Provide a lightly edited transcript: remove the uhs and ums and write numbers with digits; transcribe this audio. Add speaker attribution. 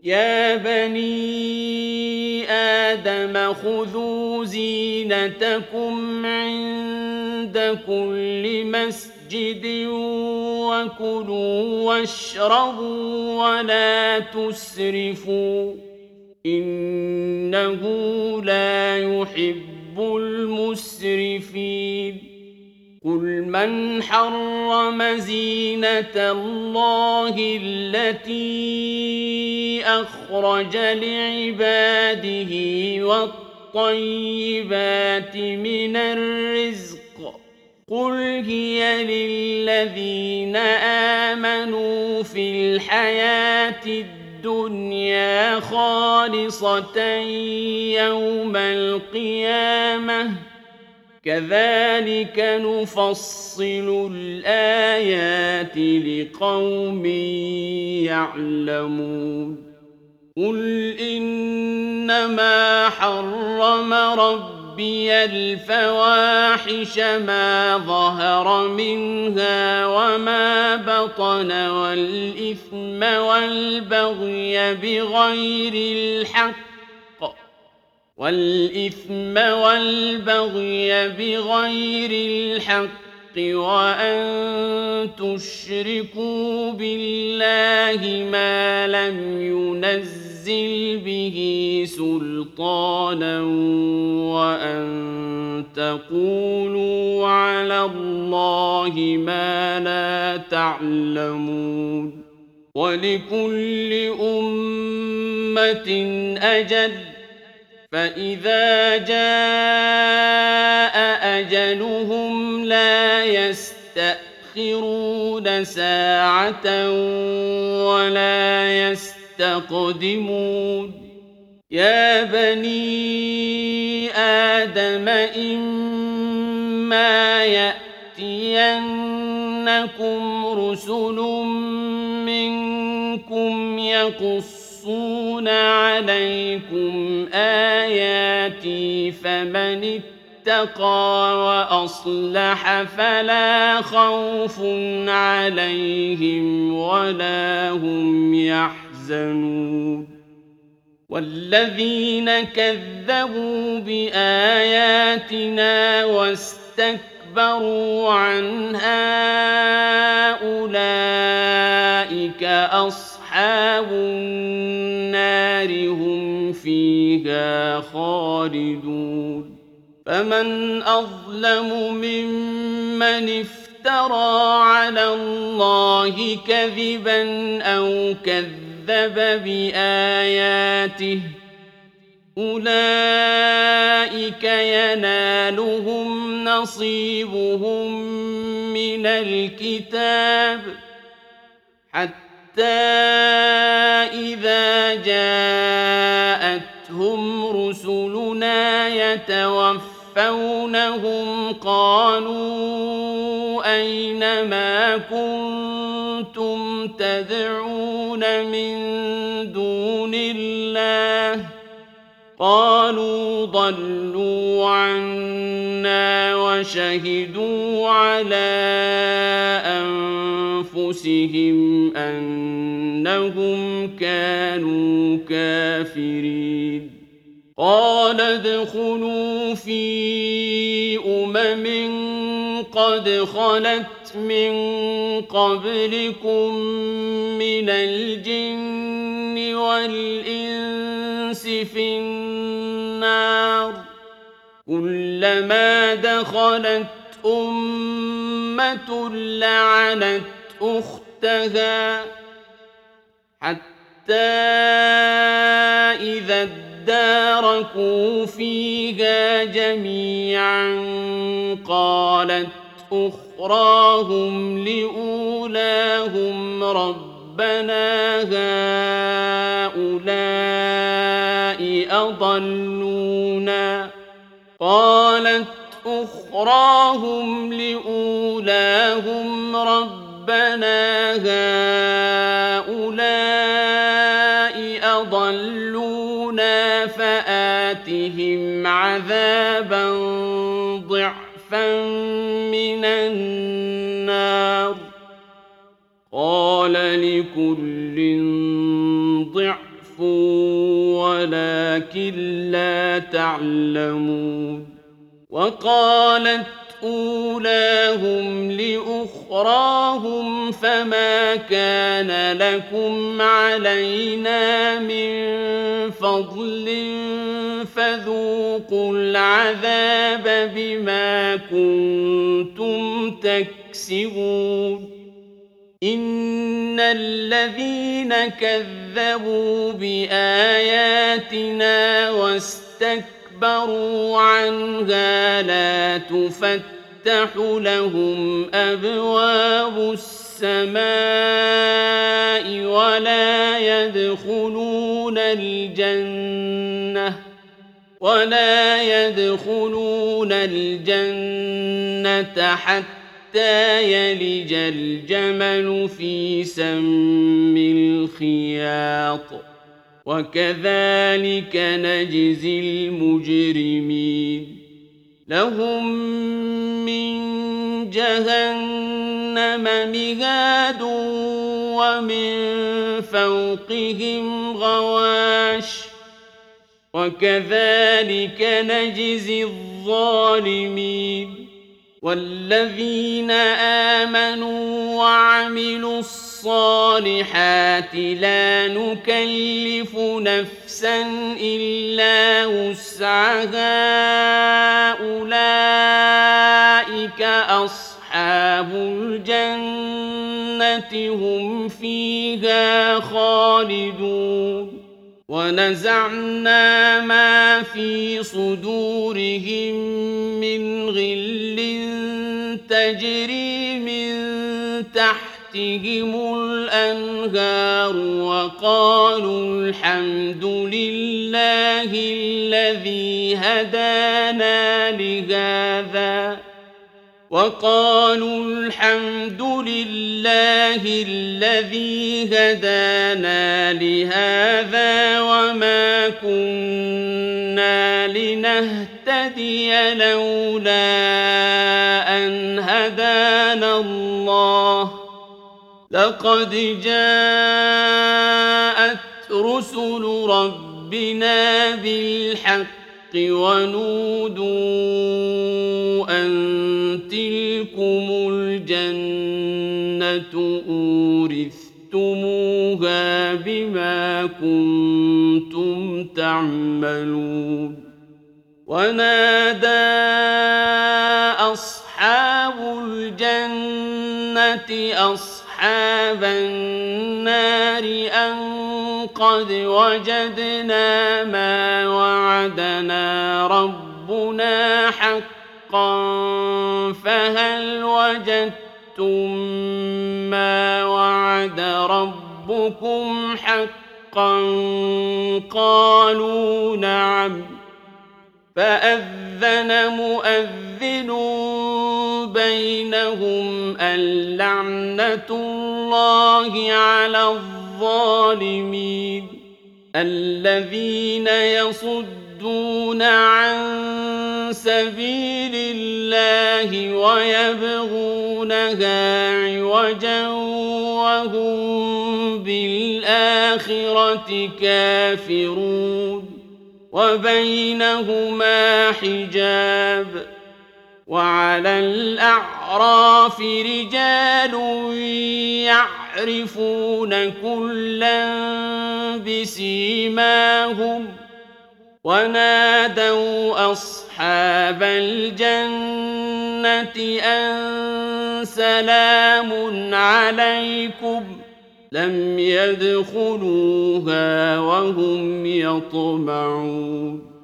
Speaker 1: يا بني آدم خذوا زينتكم عند كل مسجد وكلوا واشربوا ولا تسرفوا إنه لا يحب المسرفين قل من حرم زينة الله التي أخرج لعباده والطيبات من الرزق قل هي للذين آمنوا في الحياة الدنيا خالصة يوم القيامة كذلك نفصل الآيات لقوم يعلمون قل إنما حرم ربي الفواحش ما ظهر منها وما بطن والإثم والبغي بغير الحق وأن تشركوا بالله ما لم ينزل به سلطانا وأن تقولوا على الله ما لا تعلمون ولكل أمة أجل فإذا جاء أجلهم لا يستأخرون ساعة ولا يستقدمون يا بني آدم إما يأتينكم رسل منكم يقصون عليكم آياتي فمن اتقى وأصلح فلا خوف عليهم ولا هم يحزنون والذين كذبوا بآياتنا واستكبروا عنها أولئك أصحاب النار هم فيها خالدون فمن أظلم ممن افترى على الله كذبا أو كذب بآياته أولئك ينالهم نصيبهم من الكتاب حتى إذا جاءتهم رسلنا يتوفونهم قالوا أين ما كنتم تدعون من دون الله قالوا ضلوا عنا وشهدوا على أنفسهم أنهم كانوا كافرين قال ادخلوا في قد خلت من قبلكم من الجن والإنس في النار كلما دخلت أمة لعنت أختها حتى إذا اداركوا فيها جميعا قالت أخراهم لأولاهم ربنا هؤلاء أضلونا فآتهم عذابا ضعفا من النار قال لكل ضعف ولكن لا تعلمون. وقالت أولاهم لأخراهم فما كان لكم علينا من فضل فذوقوا العذاب بما كنتم تكسبون. إن الذين كذبوا بآياتنا واستكبروا عنها لا تفتح لهم أبواب السماء ولا يدخلون الجنة حتى يلج الجمل في سم الخياط وكذلك نجزي المجرمين. لهم من جهنم مهاد ومن فوقهم غواش وكذلك نجزي الظالمين. والذين آمنوا وعملوا الصالحات لا نكلف نفسا إلا وسعها أولئك أصحاب الجنة هم فيها خالدون. ونزعنا ما في صدورهم من غل تجري من تحتهم الأنهار وقالوا الحمد لله الذي هدانا لهذا وما كنا لنهتدي لولا أن هدانا الله لقد جاءت رسل ربنا بالحق ونودوا أن تلكم الجنة أورثتموها بما كنتم تعملون. ونادى أصحاب الجنة أصحاب النار أن قد وجدنا ما وعدنا ربنا حقا فهل وجدتم ما وعد ربكم حقا قالوا نعم. فأذن مؤذن بينهم اللعنة الله على الظالمين. الذين يصدون عن سبيل الله ويبغونها عوجا وهم بالآخرة كافرون وبينهما حجاب. وعلى الأعراف رجال يعرفون كلا بسيماهم ونادوا أصحاب الجنة أن سلام عليكم لم يدخلوها وهم يطمعون.